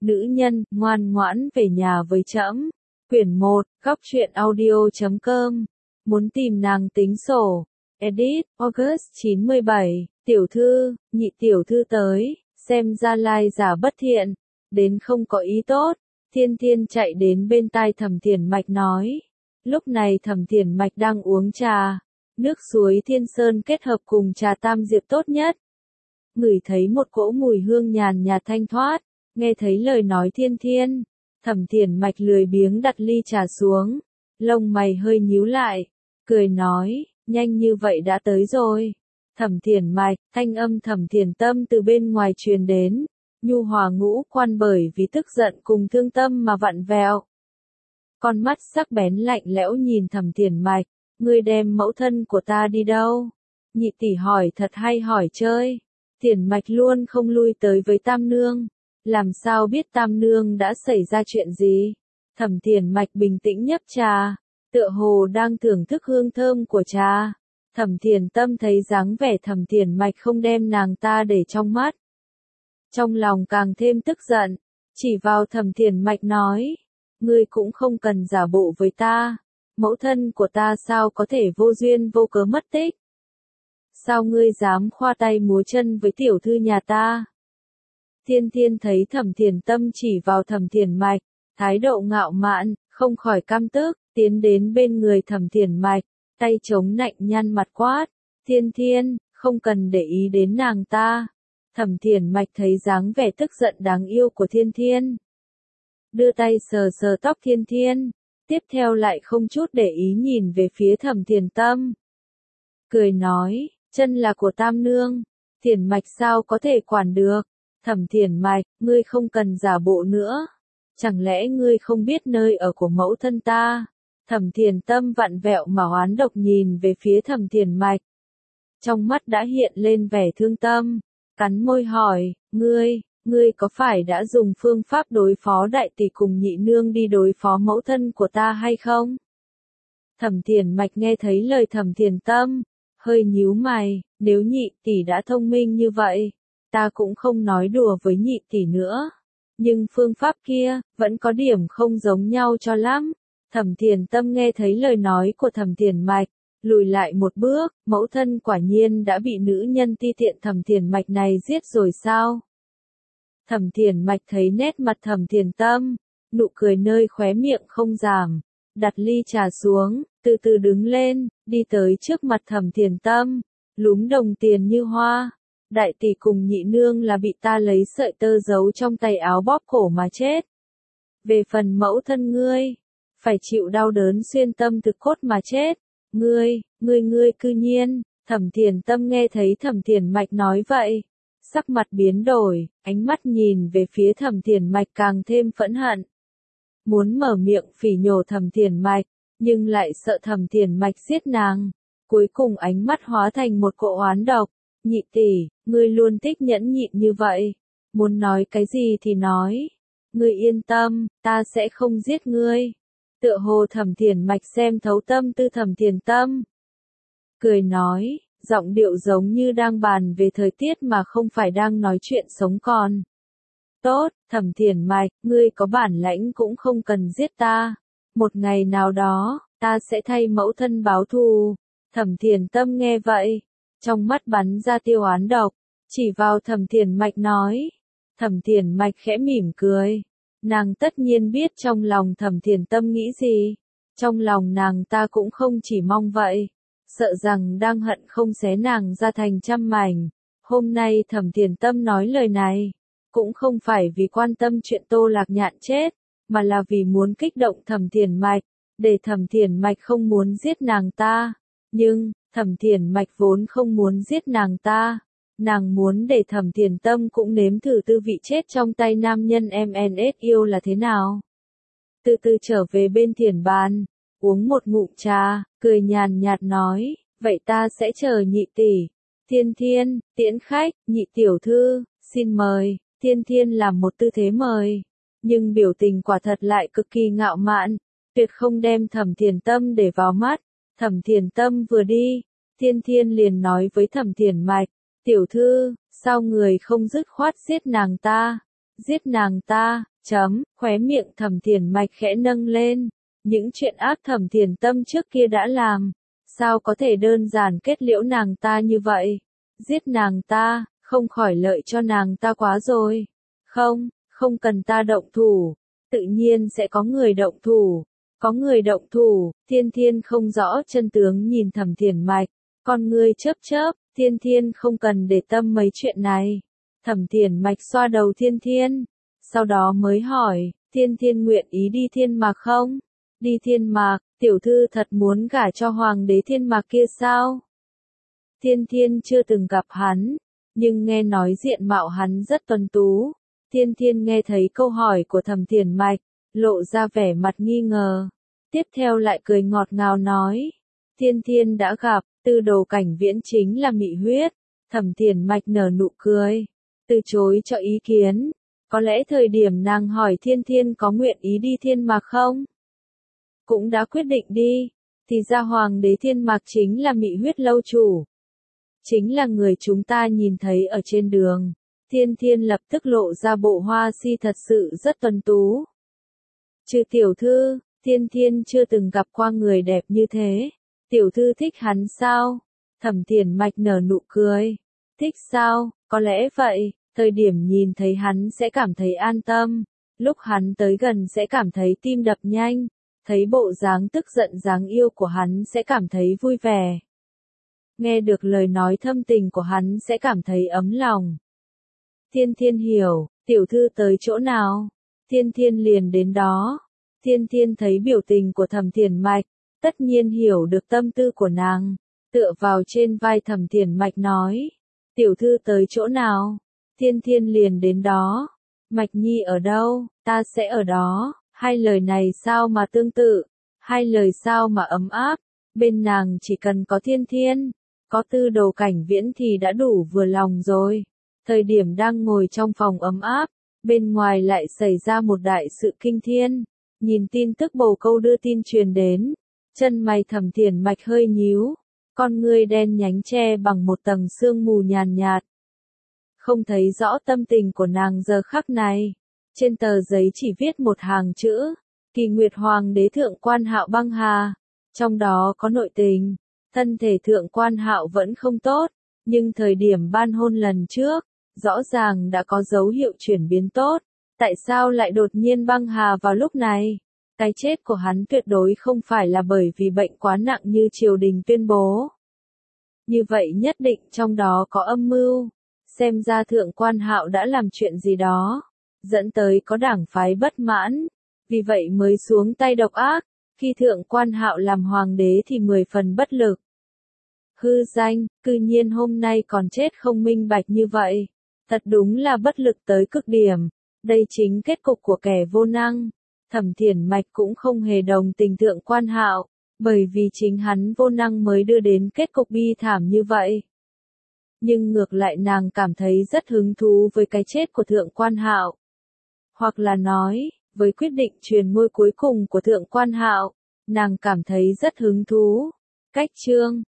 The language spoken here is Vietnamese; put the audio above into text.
Nữ nhân, ngoan ngoãn về nhà với trẫm. Quyển 1, góc truyện audio.com. Muốn tìm nàng tính sổ. Edit, August 97, tiểu thư, nhị tiểu thư tới, xem ra lai giả bất thiện, đến không có ý tốt. Thiên Thiên chạy đến bên tai Thẩm Thiển Mạch nói. Lúc này Thẩm Thiển Mạch đang uống trà, nước suối Thiên Sơn kết hợp cùng trà tam diệp tốt nhất. Ngửi thấy một cỗ mùi hương nhàn nhạt thanh thoát, nghe thấy lời nói Thiên Thiên, Thẩm Thiển Mạch lười biếng đặt ly trà xuống, lông mày hơi nhíu lại, cười nói, nhanh như vậy đã tới rồi. Thẩm Thiển Mạch, thanh âm Thẩm Thiển Tâm từ bên ngoài truyền đến, nhu hòa ngũ quan bởi vì tức giận cùng thương tâm mà vặn vẹo. Con mắt sắc bén lạnh lẽo nhìn Thẩm Thiển Mạch, ngươi đem mẫu thân của ta đi đâu? Nhị tỷ hỏi thật hay hỏi chơi? Thiển Mạch luôn không lui tới với Tam Nương, làm sao biết Tam Nương đã xảy ra chuyện gì? Thẩm Thiển Mạch bình tĩnh nhấp trà, tựa hồ đang thưởng thức hương thơm của trà. Thẩm Thiển Tâm thấy dáng vẻ Thẩm Thiển Mạch không đem nàng ta để trong mắt. Trong lòng càng thêm tức giận, chỉ vào Thẩm Thiển Mạch nói, ngươi cũng không cần giả bộ với ta, mẫu thân của ta sao có thể vô duyên vô cớ mất tích? Sao ngươi dám khoa tay múa chân với tiểu thư nhà ta? Thiên Thiên thấy Thẩm Thiển Tâm chỉ vào Thẩm Thiển Mạch, thái độ ngạo mạn, không khỏi căm tức, tiến đến bên người Thẩm Thiển Mạch, tay chống nạnh nhăn mặt quát, Thiên Thiên, không cần để ý đến nàng ta. Thẩm Thiển Mạch thấy dáng vẻ tức giận đáng yêu của Thiên Thiên, đưa tay sờ sờ tóc Thiên Thiên, tiếp theo lại không chút để ý nhìn về phía Thẩm Thiển Tâm. Cười nói, chân là của Tam Nương, Thiển Mạch sao có thể quản được? Thẩm Thiển Mạch, ngươi không cần giả bộ nữa. Chẳng lẽ ngươi không biết nơi ở của mẫu thân ta? Thẩm Thiển Tâm vặn vẹo mà oán độc nhìn về phía Thẩm Thiển Mạch. Trong mắt đã hiện lên vẻ thương tâm, cắn môi hỏi, ngươi có phải đã dùng phương pháp đối phó đại tỷ cùng nhị nương đi đối phó mẫu thân của ta hay không? Thẩm Thiển Mạch nghe thấy lời Thẩm Thiển Tâm, hơi nhíu mày, nếu nhị tỷ đã thông minh như vậy, ta cũng không nói đùa với nhị tỷ nữa. Nhưng phương pháp kia, vẫn có điểm không giống nhau cho lắm. Thẩm Thiển Tâm nghe thấy lời nói của Thẩm Thiển Mạch, lùi lại một bước, mẫu thân quả nhiên đã bị nữ nhân ti tiện Thẩm Thiển Mạch này giết rồi sao? Thẩm Thiển Mạch thấy nét mặt Thẩm Thiển Tâm, nụ cười nơi khóe miệng không giảm, đặt ly trà xuống, từ từ đứng lên, đi tới trước mặt Thẩm Thiển Tâm, lúm đồng tiền như hoa. Đại tỷ cùng nhị nương là bị ta lấy sợi tơ giấu trong tay áo bóp cổ mà chết. Về phần mẫu thân ngươi, phải chịu đau đớn xuyên tâm thực cốt mà chết. Ngươi cư nhiên, Thẩm Thiển Tâm nghe thấy Thẩm Thiển Mạch nói vậy, sắc mặt biến đổi, ánh mắt nhìn về phía Thẩm Thiển Mạch càng thêm phẫn hận. Muốn mở miệng phỉ nhổ Thẩm Thiển Mạch, nhưng lại sợ Thẩm Thiển Mạch giết nàng. Cuối cùng ánh mắt hóa thành một cỗ oán độc. Nhị tỷ, ngươi luôn thích nhẫn nhịn như vậy. Muốn nói cái gì thì nói. Ngươi yên tâm, ta sẽ không giết ngươi. Tựa hồ Thẩm Thiển Mạch xem thấu tâm tư Thẩm Thiển Tâm. Cười nói, giọng điệu giống như đang bàn về thời tiết mà không phải đang nói chuyện sống còn. Tốt, Thẩm Thiển Mạch, ngươi có bản lãnh cũng không cần giết ta. Một ngày nào đó, ta sẽ thay mẫu thân báo thù. Thẩm Thiển Tâm nghe vậy, trong mắt bắn ra tiêu oán độc, chỉ vào Thẩm Thiển Mạch nói. Thẩm Thiển Mạch khẽ mỉm cười. Nàng tất nhiên biết trong lòng Thẩm Thiển Tâm nghĩ gì. Trong lòng nàng ta cũng không chỉ mong vậy. Sợ rằng đang hận không xé nàng ra thành trăm mảnh. Hôm nay Thẩm Thiển Tâm nói lời này, cũng không phải vì quan tâm chuyện Tô Lạc Nhạn chết, mà là vì muốn kích động Thẩm Thiển Mạch, để Thẩm Thiển Mạch không muốn giết nàng ta. Nhưng, Thẩm Thiển Mạch vốn không muốn giết nàng ta. Nàng muốn để Thẩm Thiển Tâm cũng nếm thử tư vị chết trong tay nam nhân MNS yêu là thế nào. Từ từ trở về bên thiền bàn, uống một ngụm trà, cười nhàn nhạt nói, vậy ta sẽ chờ nhị tỷ. Thiên Thiên, tiễn khách, nhị tiểu thư, xin mời. Thiên Thiên làm một tư thế mời, nhưng biểu tình quả thật lại cực kỳ ngạo mạn, tuyệt không đem Thẩm Thiển Tâm để vào mắt. Thẩm Thiển Tâm vừa đi, Thiên Thiên liền nói với Thẩm Thiển Mạch, tiểu thư, sao người không dứt khoát giết nàng ta? Giết nàng ta, khóe miệng Thẩm Thiền Mạch khẽ nâng lên. Những chuyện ác Thẩm Thiền Tâm trước kia đã làm, sao có thể đơn giản kết liễu nàng ta như vậy? Giết nàng ta, không khỏi lợi cho nàng ta quá rồi. Không cần ta động thủ, tự nhiên sẽ có người động thủ. Có người động thủ, Thiên Thiên không rõ chân tướng nhìn Thẩm Thiền Mạch, con ngươi chớp chớp, Thiên Thiên không cần để tâm mấy chuyện này. Thẩm Thiền Mạch xoa đầu Thiên Thiên, sau đó mới hỏi, Thiên Thiên nguyện ý đi Thiên Mạc không? Đi Thiên Mạc, tiểu thư thật muốn gả cho hoàng đế Thiên Mạc kia sao? Thiên Thiên chưa từng gặp hắn, nhưng nghe nói diện mạo hắn rất tuấn tú. Thiên Thiên nghe thấy câu hỏi của Thẩm Thiền Mạch, lộ ra vẻ mặt nghi ngờ. Tiếp theo lại cười ngọt ngào nói, Thiên Thiên đã gặp, Tư Đồ Cảnh Viễn chính là mị huyết. Thẩm Thiền Mạch nở nụ cười, từ chối cho ý kiến. Có lẽ thời điểm nàng hỏi Thiên Thiên có nguyện ý đi Thiên Mạc không? Cũng đã quyết định đi, thì ra hoàng đế Thiên Mạc chính là mị huyết lâu chủ. Chính là người chúng ta nhìn thấy ở trên đường. Thiên Thiên lập tức lộ ra bộ hoa si thật sự rất tuấn tú. Trừ tiểu thư, Thiên Thiên chưa từng gặp qua người đẹp như thế. Tiểu thư thích hắn sao? Thẩm Thiền Mạch nở nụ cười. Thích sao? Có lẽ vậy, thời điểm nhìn thấy hắn sẽ cảm thấy an tâm. Lúc hắn tới gần sẽ cảm thấy tim đập nhanh. Thấy bộ dáng tức giận dáng yêu của hắn sẽ cảm thấy vui vẻ. Nghe được lời nói thâm tình của hắn sẽ cảm thấy ấm lòng. Thiên Thiên hiểu, tiểu thư tới chỗ nào? Thiên Thiên liền đến đó. Thiên Thiên thấy biểu tình của Thẩm Thiền Mạch, tất nhiên hiểu được tâm tư của nàng. Tựa vào trên vai Thẩm Thiền Mạch nói, tiểu thư tới chỗ nào? Thiên Thiên liền đến đó. Mạch Nhi ở đâu? Ta sẽ ở đó. Hai lời này sao mà tương tự? Hai lời sao mà ấm áp? Bên nàng chỉ cần có Thiên Thiên, có Tư Đồ Cảnh Viễn thì đã đủ vừa lòng rồi. Thời điểm đang ngồi trong phòng ấm áp, bên ngoài lại xảy ra một đại sự kinh thiên. Nhìn tin tức bồ câu đưa tin truyền đến, chân mày Thẩm Thiền Mạch hơi nhíu, con ngươi đen nhánh che bằng một tầng sương mù nhàn nhạt. Không thấy rõ tâm tình của nàng giờ khắc này. Trên tờ giấy chỉ viết một hàng chữ, Kỳ Nguyệt Hoàng đế Thượng Quan Hạo băng hà. Trong đó có nội tình, thân thể Thượng Quan Hạo vẫn không tốt, nhưng thời điểm ban hôn lần trước, rõ ràng đã có dấu hiệu chuyển biến tốt. Tại sao lại đột nhiên băng hà vào lúc này? Cái chết của hắn tuyệt đối không phải là bởi vì bệnh quá nặng như triều đình tuyên bố. Như vậy nhất định trong đó có âm mưu. Xem ra Thượng Quan Hạo đã làm chuyện gì đó, dẫn tới có đảng phái bất mãn, vì vậy mới xuống tay độc ác. Khi Thượng Quan Hạo làm hoàng đế thì 10 phần bất lực. Hư danh, cư nhiên hôm nay còn chết không minh bạch như vậy. Thật đúng là bất lực tới cực điểm. Đây chính kết cục của kẻ vô năng. Thẩm Thiền Mạch cũng không hề đồng tình Thượng Quan Hạo, bởi vì chính hắn vô năng mới đưa đến kết cục bi thảm như vậy. Nhưng ngược lại nàng cảm thấy rất hứng thú với cái chết của Thượng Quan Hạo. Hoặc là nói, với quyết định truyền ngôi cuối cùng của Thượng Quan Hạo, nàng cảm thấy rất hứng thú. Cách chương